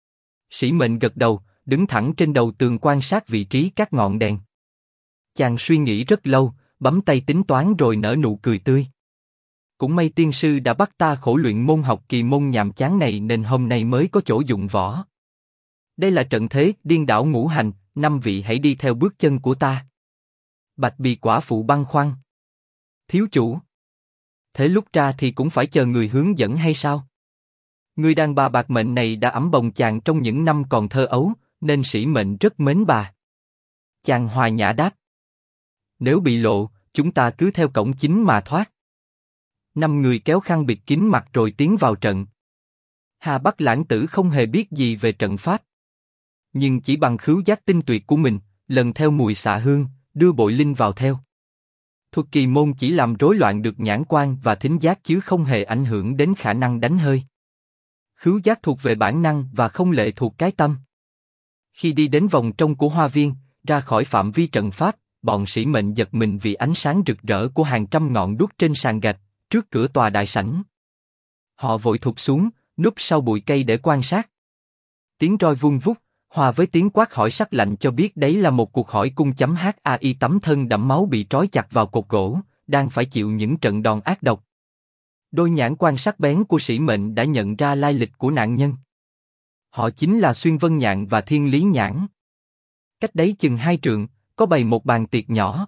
Sĩ Mệnh gật đầu, đứng thẳng trên đầu tường quan sát vị trí các ngọn đèn. Chàng suy nghĩ rất lâu, bấm tay tính toán rồi nở nụ cười tươi. Cũng may tiên sư đã bắt ta khổ luyện môn học kỳ môn nhàm chán này nên hôm nay mới có chỗ dụng võ. Đây là trận thế điên đảo ngũ hành, 5 vị hãy đi theo bước chân của ta. Bạch Bì quả phụ băn khoăn. Thiếu chủ. Thế lúc ra thì cũng phải chờ người hướng dẫn hay sao? Người đàn bà bạc mệnh này đã ẵm bồng chàng trong những năm còn thơ ấu, nên Sĩ Mệnh rất mến bà. Chàng hòa nhã đáp. Nếu bị lộ, chúng ta cứ theo cổng chính mà thoát. 5 người kéo khăn bịt kín mặt rồi tiến vào trận. Hà Bắc Lãng Tử không hề biết gì về trận pháp. Nhưng chỉ bằng khứu giác tinh tuyệt của mình, lần theo mùi xạ hương, đưa bội linh vào theo. Thuật kỳ môn chỉ làm rối loạn được nhãn quan và thính giác chứ không hề ảnh hưởng đến khả năng đánh hơi. Khứu giác thuộc về bản năng và không lệ thuộc cái tâm. Khi đi đến vòng trong của hoa viên, ra khỏi phạm vi trận pháp, bọn Sĩ Mệnh giật mình vì ánh sáng rực rỡ của hàng trăm ngọn đuốc trên sàn gạch, trước cửa tòa đại sảnh. Họ vội thụt xuống, núp sau bụi cây để quan sát. Tiếng roi vung vút, hòa với tiếng quát hỏi sắc lạnh cho biết đấy là một cuộc hỏi cung .hai tấm thân đẫm máu bị trói chặt vào cột gỗ, đang phải chịu những trận đòn ác độc. Đôi nhãn quan sắc bén của Sĩ Mệnh đã nhận ra lai lịch của nạn nhân. Họ chính là Xuyên Vân Nhạn và Thiên Lý Nhãn. Cách đấy chừng 2 trượng, có bày một bàn tiệc nhỏ.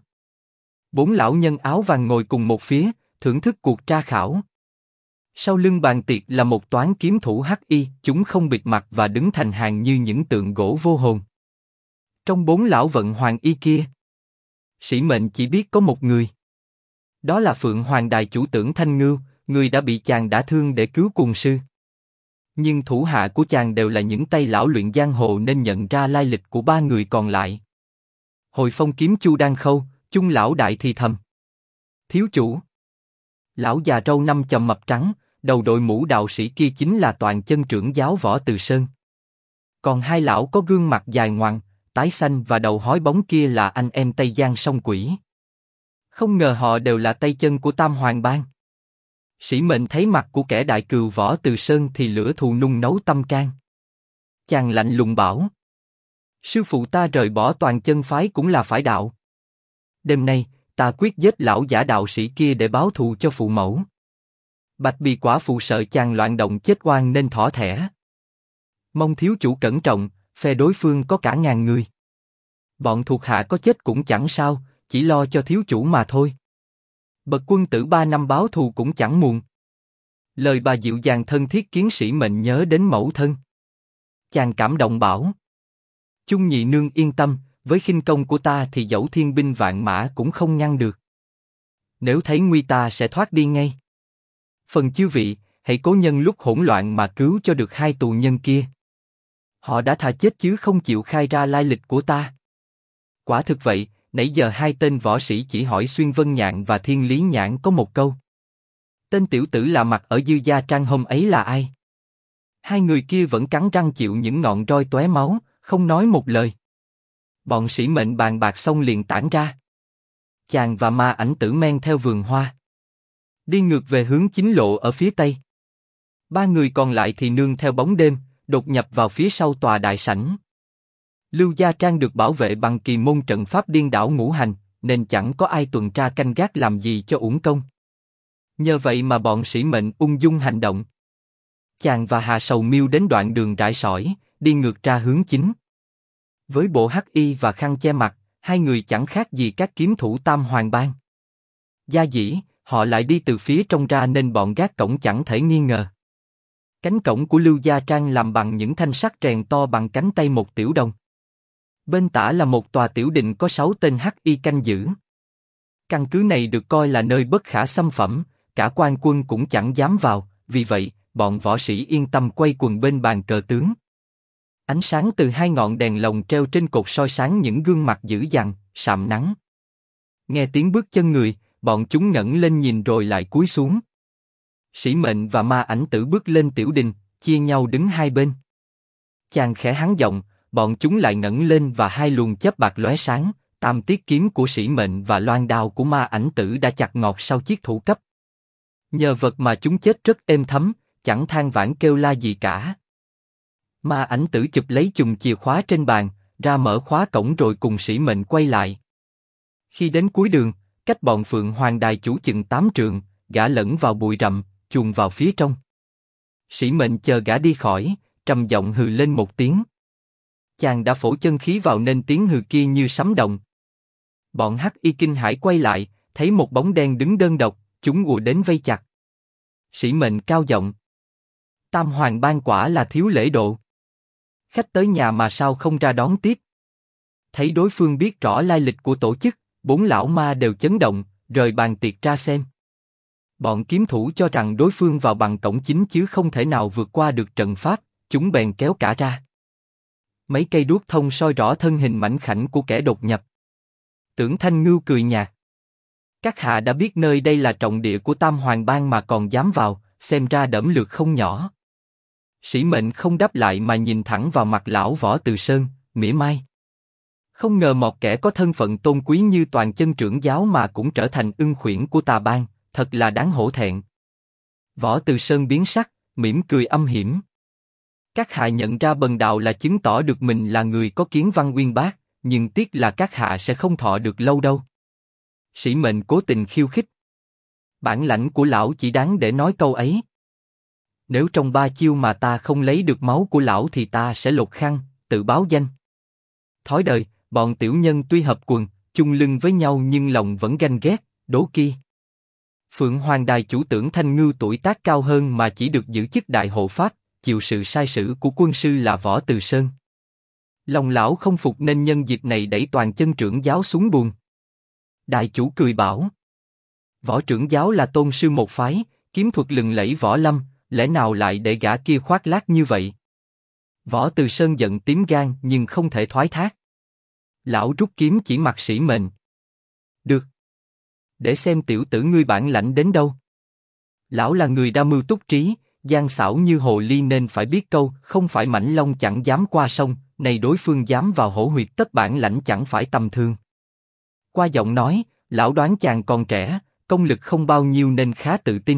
4 lão nhân áo vàng ngồi cùng một phía, thưởng thức cuộc tra khảo. Sau lưng bàn tiệc là một toán kiếm thủ hắc y, chúng không bịt mặt và đứng thành hàng như những tượng gỗ vô hồn. Trong 4 lão vận hoàng y kia, Sĩ Mệnh chỉ biết có một người. Đó là Phượng Hoàng Đài chủ tưởng Thanh Ngưu, người đã bị chàng đả thương để cứu Cuồng Sư. Nhưng thủ hạ của chàng đều là những tay lão luyện giang hồ nên nhận ra lai lịch của 3 người còn lại. Hồi Phong kiếm Chu Đan Khâu, Chung lão đại thì thầm. Thiếu chủ. Lão già râu năm chòm mập trắng, đầu đội mũ đạo sĩ kia chính là Toàn Chân trưởng giáo Võ Từ Sơn. Còn 2 lão có gương mặt dài ngoằng, tái xanh và đầu hói bóng kia là anh em Tây Giang Song Quỷ. Không ngờ họ đều là tay chân của Tam Hoàng Bang. Sĩ Mệnh thấy mặt của kẻ đại cừu Võ Từ Sơn thì lửa thù nung nấu tâm can. Chàng lạnh lùng bảo. Sư phụ ta rời bỏ Toàn Chân phái cũng là phải đạo. Đêm nay, ta quyết giết lão giả đạo sĩ kia để báo thù cho phụ mẫu. Bạch Bì quả phụ sợ chàng loạn động chết oan nên thỏ thẻ. Mong thiếu chủ cẩn trọng, phe đối phương có cả ngàn người. Bọn thuộc hạ có chết cũng chẳng sao, chỉ lo cho thiếu chủ mà thôi. Bậc quân tử 3 năm báo thù cũng chẳng muộn. Lời bà dịu dàng thân thiết khiến Sĩ Mệnh nhớ đến mẫu thân. Chàng cảm động bảo. Chung nhị nương yên tâm, với khinh công của ta thì dẫu thiên binh vạn mã cũng không ngăn được. Nếu thấy nguy ta sẽ thoát đi ngay. Phần chư vị, hãy cố nhân lúc hỗn loạn mà cứu cho được 2 tù nhân kia. Họ đã thà chết chứ không chịu khai ra lai lịch của ta. Quả thực vậy, nãy giờ 2 tên võ sĩ chỉ hỏi Xuyên Vân Nhạn và Thiên Lý Nhãn có một câu. Tên tiểu tử lạ mặt ở Dư Gia Trang hôm ấy là ai? 2 người kia vẫn cắn răng chịu những ngọn roi tóe máu, không nói một lời. Bọn Sĩ Mệnh bàn bạc xong liền tản ra. Chàng và Ma Ảnh Tử men theo vườn hoa, đi ngược về hướng chính lộ ở phía tây. 3 người còn lại thì nương theo bóng đêm, đột nhập vào phía sau tòa đại sảnh. Lưu Gia Trang được bảo vệ bằng kỳ môn trận pháp điên đảo ngũ hành, nên chẳng có ai tuần tra canh gác làm gì cho uổng công. Nhờ vậy mà bọn Sĩ Mệnh ung dung hành động. Chàng và Hà Sầu Miêu đến đoạn đường rải sỏi, đi ngược ra hướng chính. Với bộ hắc y và khăn che mặt, hai người chẳng khác gì các kiếm thủ Tam Hoàng Bang. Gia dĩ, họ lại đi từ phía trong ra nên bọn gác cổng chẳng thể nghi ngờ. Cánh cổng của Lưu Gia Trang làm bằng những thanh sắt rèn to bằng cánh tay một tiểu đồng. Bên tả là một tòa tiểu đình có 6 tên hắc y canh giữ. Căn cứ này được coi là nơi bất khả xâm phẩm, cả quan quân cũng chẳng dám vào, vì vậy, bọn võ sĩ yên tâm quay quần bên bàn cờ tướng. Ánh sáng từ hai ngọn đèn lồng treo trên cột soi sáng những gương mặt dữ dằn, sạm nắng. Nghe tiếng bước chân người, bọn chúng ngẩng lên nhìn rồi lại cúi xuống. Sĩ Mệnh và Ma Ảnh Tử bước lên tiểu đình, chia nhau đứng hai bên. Chàng khẽ hắng giọng, bọn chúng lại ngẩng lên và hai luồng chớp bạc lóe sáng. Tam tiết kiếm của Sĩ Mệnh và loan đao của Ma Ảnh Tử đã chặt ngọt sau chiếc thủ cấp. Nhờ vật mà chúng chết rất êm thấm, chẳng than vãn kêu la gì cả. Ma Ảnh Tử chụp lấy chùm chìa khóa trên bàn, ra mở khóa cổng rồi cùng Sĩ Mệnh quay lại. Khi đến cuối đường, cách bọn Phượng Hoàng Đài chủ chừng 8 trượng, gã lẫn vào bụi rậm, chuồn vào phía trong. Sĩ Mệnh chờ gã đi khỏi, trầm giọng hừ lên một tiếng. Chàng đã phổ chân khí vào nên tiếng hừ kia như sấm động. Bọn hắc y kinh hãi quay lại, thấy một bóng đen đứng đơn độc, chúng ùa đến vây chặt. Sĩ Mệnh cao giọng: Tam Hoàng Bang quả là thiếu lễ độ. Khách tới nhà mà sao không ra đón tiếp? Thấy đối phương biết rõ lai lịch của tổ chức, 4 lão ma đều chấn động, rời bàn tiệc ra xem. Bọn kiếm thủ cho rằng đối phương vào bằng cổng chính chứ không thể nào vượt qua được trận pháp, chúng bèn kéo cả ra. Mấy cây đuốc thông soi rõ thân hình mảnh khảnh của kẻ đột nhập. Tưởng Thanh Ngưu cười nhạt: Các hạ đã biết nơi đây là trọng địa của Tam Hoàng Bang mà còn dám vào, xem ra đẫm lược không nhỏ. Sĩ Mệnh không đáp lại mà nhìn thẳng vào mặt lão Võ Từ Sơn, mỉa mai. Không ngờ một kẻ có thân phận tôn quý như Toàn Chân trưởng giáo mà cũng trở thành ưng khuyển của tà bang, thật là đáng hổ thẹn. Võ Từ Sơn biến sắc, mỉm cười âm hiểm. Các hạ nhận ra bần đạo là chứng tỏ được mình là người có kiến văn uyên bác, nhưng tiếc là các hạ sẽ không thọ được lâu đâu. Sĩ Mệnh cố tình khiêu khích. Bản lãnh của lão chỉ đáng để nói câu ấy. Nếu trong 3 chiêu mà ta không lấy được máu của lão thì ta sẽ lột khăn, tự báo danh. Thói đời, bọn tiểu nhân tuy hợp quần, chung lưng với nhau nhưng lòng vẫn ganh ghét, đố kỵ. Phượng Hoàng Đài chủ Tưởng Thanh Ngưu tuổi tác cao hơn mà chỉ được giữ chức đại hộ pháp, chịu sự sai sử của quân sư là Võ Từ Sơn. Lòng lão không phục nên nhân dịp này đẩy Toàn Chân trưởng giáo xuống buồng. Đại chủ cười bảo: Võ trưởng giáo là tôn sư một phái, kiếm thuật lừng lẫy võ lâm, lẽ nào lại để gã kia khoác lác như vậy? Võ Từ Sơn giận tím gan nhưng không thể thoái thác. Lão rút kiếm chỉ mặt Sĩ Mệnh. Được. Để xem tiểu tử ngươi bản lãnh đến đâu. Lão là người đa mưu túc trí, gian xảo như hồ ly nên phải biết câu không phải mãnh long chẳng dám qua sông, này đối phương dám vào hổ huyệt tất bản lãnh chẳng phải tầm thường. Qua giọng nói, lão đoán chàng còn trẻ, công lực không bao nhiêu nên khá tự tin.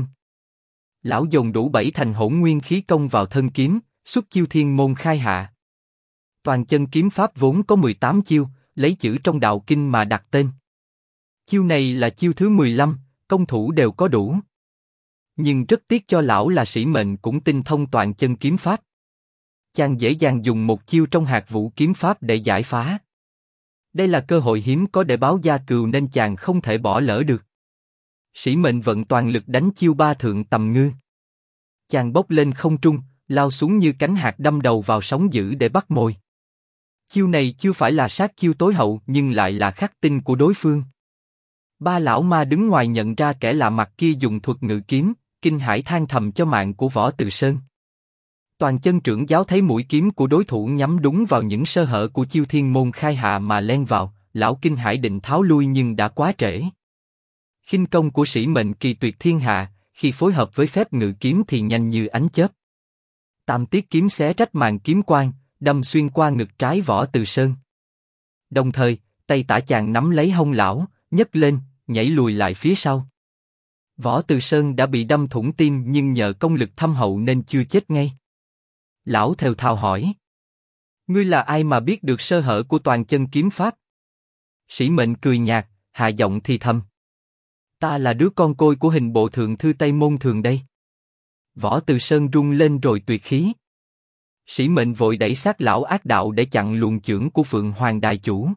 Lão dồn đủ 7 thành hỗn nguyên khí công vào thân kiếm, xuất chiêu thiên môn khai hạ. Toàn Chân kiếm pháp vốn có 18 chiêu, lấy chữ trong đạo kinh mà đặt tên. Chiêu này là chiêu thứ 15, công thủ đều có đủ. Nhưng rất tiếc cho lão là Sĩ Mệnh cũng tinh thông Toàn Chân kiếm pháp. Chàng dễ dàng dùng một chiêu trong Hạt Vũ kiếm pháp để giải phá. Đây là cơ hội hiếm có để báo gia cừu nên chàng không thể bỏ lỡ được. Sĩ Mệnh vận toàn lực đánh chiêu 3 thượng tầm ngư. Chàng bốc lên không trung, lao xuống như cánh hạt đâm đầu vào sóng dữ để bắt mồi. Chiêu này chưa phải là sát chiêu tối hậu nhưng lại là khắc tinh của đối phương. 3 lão ma đứng ngoài nhận ra kẻ lạ mặt kia dùng thuật ngự kiếm, kinh hãi than thầm cho mạng của Võ Từ Sơn. Toàn Chân trưởng giáo thấy mũi kiếm của đối thủ nhắm đúng vào những sơ hở của chiêu thiên môn khai hạ mà len vào, lão kinh hãi định tháo lui nhưng đã quá trễ. Khinh công của Sĩ Mệnh kỳ tuyệt thiên hạ, khi phối hợp với phép ngự kiếm thì nhanh như ánh chớp. Tam tiết kiếm xé rách màn kiếm quang, đâm xuyên qua ngực trái Võ Từ Sơn. Đồng thời, tay tả chàng nắm lấy hông lão, nhấc lên, nhảy lùi lại phía sau. Võ Từ Sơn đã bị đâm thủng tim nhưng nhờ công lực thâm hậu nên chưa chết ngay. Lão thều thào hỏi: Ngươi là ai mà biết được sơ hở của Toàn Chân kiếm pháp? Sĩ Mệnh cười nhạt, hạ giọng thì thầm: Ta là đứa con côi của Hình Bộ thượng thư Tây Môn Thường đây. Võ Từ Sơn rung lên rồi tuyệt khí. Sĩ Mệnh vội đẩy sát lão ác đạo để chặn luồng chưởng của Phượng Hoàng Đại Chủ.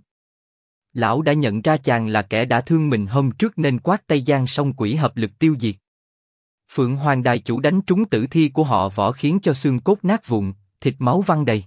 Lão đã nhận ra chàng là kẻ đã thương mình hôm trước nên quát Tây Giang Song Quỷ hợp lực tiêu diệt. Phượng Hoàng Đại Chủ đánh trúng tử thi của họ Võ khiến cho xương cốt nát vụn, thịt máu văng đầy.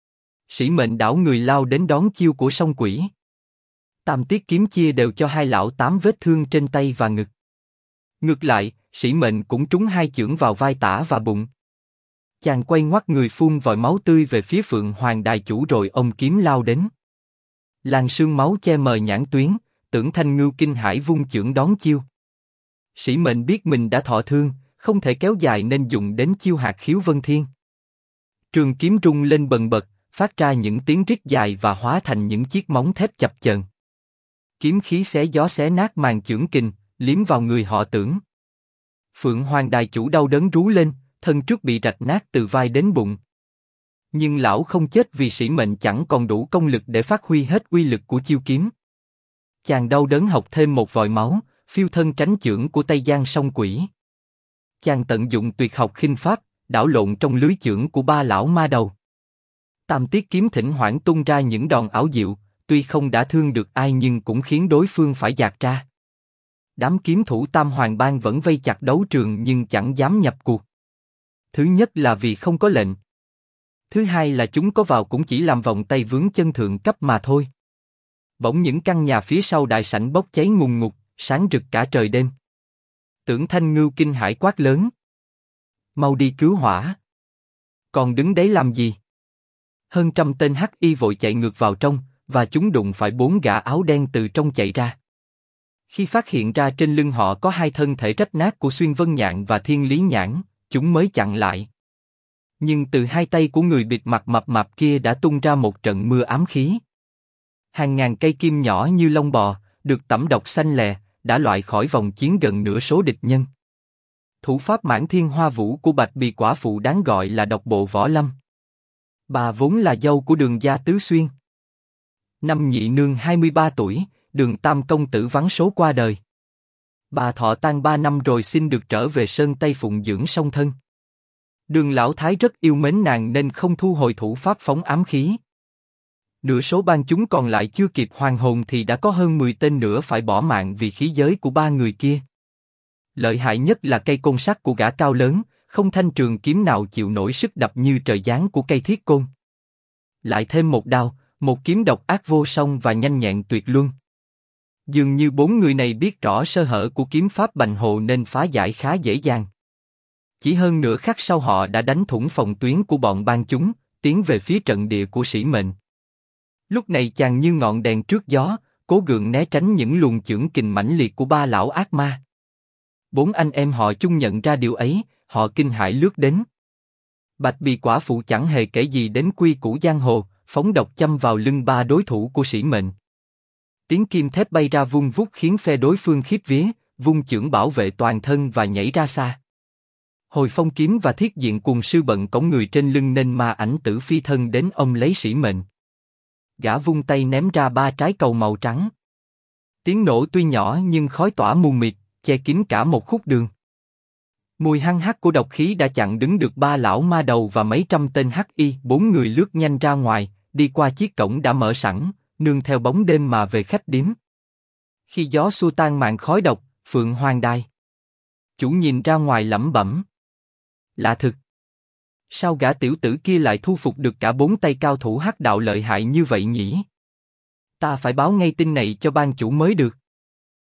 Sĩ Mệnh đảo người lao đến đón chiêu của Song Quỷ. Tam tiết kiếm chia đều cho hai lão 8 vết thương trên tay và ngực. Ngược lại, Sĩ Mệnh cũng trúng 2 chưởng vào vai tả và bụng. Chàng quay ngoắt người phun vòi máu tươi về phía Phượng Hoàng Đại Chủ rồi ôm kiếm lao đến. Làn sương máu che mờ nhãn tuyến, Tưởng Thanh Ngưu kinh hãi vung chưởng đón chiêu. Sĩ Mệnh biết mình đã thọ thương, không thể kéo dài nên dùng đến chiêu Hạt Khiếu Vân Thiên. Trường kiếm rung lên bần bật, phát ra những tiếng rít dài và hóa thành những chiếc móng thép chập chờn. Kiếm khí xé gió xé nát màn chưởng kình, liếm vào người họ Tưởng. Phượng Hoàng Đại Chủ đau đớn rú lên, thân trước bị rạch nát từ vai đến bụng. Nhưng lão không chết vì Sĩ Mệnh chẳng còn đủ công lực để phát huy hết uy lực của chiêu kiếm. Chàng đau đớn học thêm một vòi máu, phiêu thân tránh chưởng của Tây Giang Song Quỷ. Chàng tận dụng tuyệt học khinh pháp, đảo lộn trong lưới chưởng của 3 lão ma đầu. Tam tiết kiếm thỉnh thoảng tung ra những đòn ảo diệu, tuy không đã thương được ai nhưng cũng khiến đối phương phải dạt ra. Đám kiếm thủ Tam Hoàng Bang vẫn vây chặt đấu trường nhưng chẳng dám nhập cuộc. Thứ nhất là vì không có lệnh. Thứ hai là chúng có vào cũng chỉ làm vòng tay vướng chân thượng cấp mà thôi. Bỗng những căn nhà phía sau đại sảnh bốc cháy ngùn ngụt, sáng rực cả trời đêm. Tưởng Thanh Ngưu kinh hãi quát lớn: mau đi cứu hỏa! Còn đứng đấy làm gì? Hơn trăm tên hắc y vội chạy ngược vào trong, và chúng đụng phải 4 gã áo đen từ trong chạy ra. Khi phát hiện ra trên lưng họ có 2 thân thể rách nát của Xuyên Vân Nhạn và Thiên Lý Nhãn, chúng mới chặn lại. Nhưng từ 2 tay của người bịt mặt mập mạp kia đã tung ra một trận mưa ám khí. Hàng ngàn cây kim nhỏ như lông bò, được tẩm độc xanh lè, đã loại khỏi vòng chiến gần nửa số địch nhân. Thủ pháp Mãn Thiên Hoa Vũ của Bạch Bì Quả Phụ đáng gọi là độc bộ võ lâm. Bà vốn là dâu của Đường gia Tứ Xuyên. Năm nhị nương 23 tuổi, Đường Tam công tử vắng số qua đời. Bà thọ tang 3 năm rồi xin được trở về Sơn Tây phụng dưỡng song thân. Đường lão thái rất yêu mến nàng nên không thu hồi thủ pháp phóng ám khí. Nửa số bang chúng còn lại chưa kịp hoàn hồn thì đã có hơn 10 tên nữa phải bỏ mạng vì khí giới của 3 người kia. Lợi hại nhất là cây côn sắt của gã cao lớn, không thanh trường kiếm nào chịu nổi sức đập như trời giáng của cây thiết côn. Lại thêm một đao, một kiếm độc ác vô song và nhanh nhẹn tuyệt luân. Dường như 4 người này biết rõ sơ hở của kiếm pháp Bành Hồ nên phá giải khá dễ dàng. Chỉ hơn nửa khắc sau họ đã đánh thủng phòng tuyến của bọn bang chúng, tiến về phía trận địa của Sĩ Mệnh. Lúc này chàng như ngọn đèn trước gió, cố gượng né tránh những luồng chưởng kình mãnh liệt của 3 lão ác ma. 4 anh em họ chung nhận ra điều ấy, họ kinh hãi lướt đến. Bạch Bì Quả Phụ chẳng hề kể gì đến quy củ giang hồ, phóng độc châm vào lưng 3 đối thủ của Sĩ Mệnh. Tiếng kim thép bay ra vung vút khiến phe đối phương khiếp vía, vung chưởng bảo vệ toàn thân và nhảy ra xa. Hồi Phong kiếm và Thiết Diện cùng sư bận cõng người trên lưng nên ma ảnh tử phi thân đến ôm lấy Sĩ Mệnh. Gã vung tay ném ra 3 trái cầu màu trắng. Tiếng nổ tuy nhỏ nhưng khói tỏa mù mịt, che kín cả một khúc đường. Mùi hăng hắc của độc khí đã chặn đứng được 3 lão ma đầu và mấy trăm tên hắc y. 4 người lướt nhanh ra ngoài, đi qua chiếc cổng đã mở sẵn, nương theo bóng đêm mà về khách điếm. Khi gió xua tan màn khói độc, Phượng Hoàng Đài chủ nhìn ra ngoài lẩm bẩm: lạ thực. Sao gã tiểu tử kia lại thu phục được cả 4 tay cao thủ hắc đạo lợi hại như vậy nhỉ? Ta phải báo ngay tin này cho ban chủ mới được.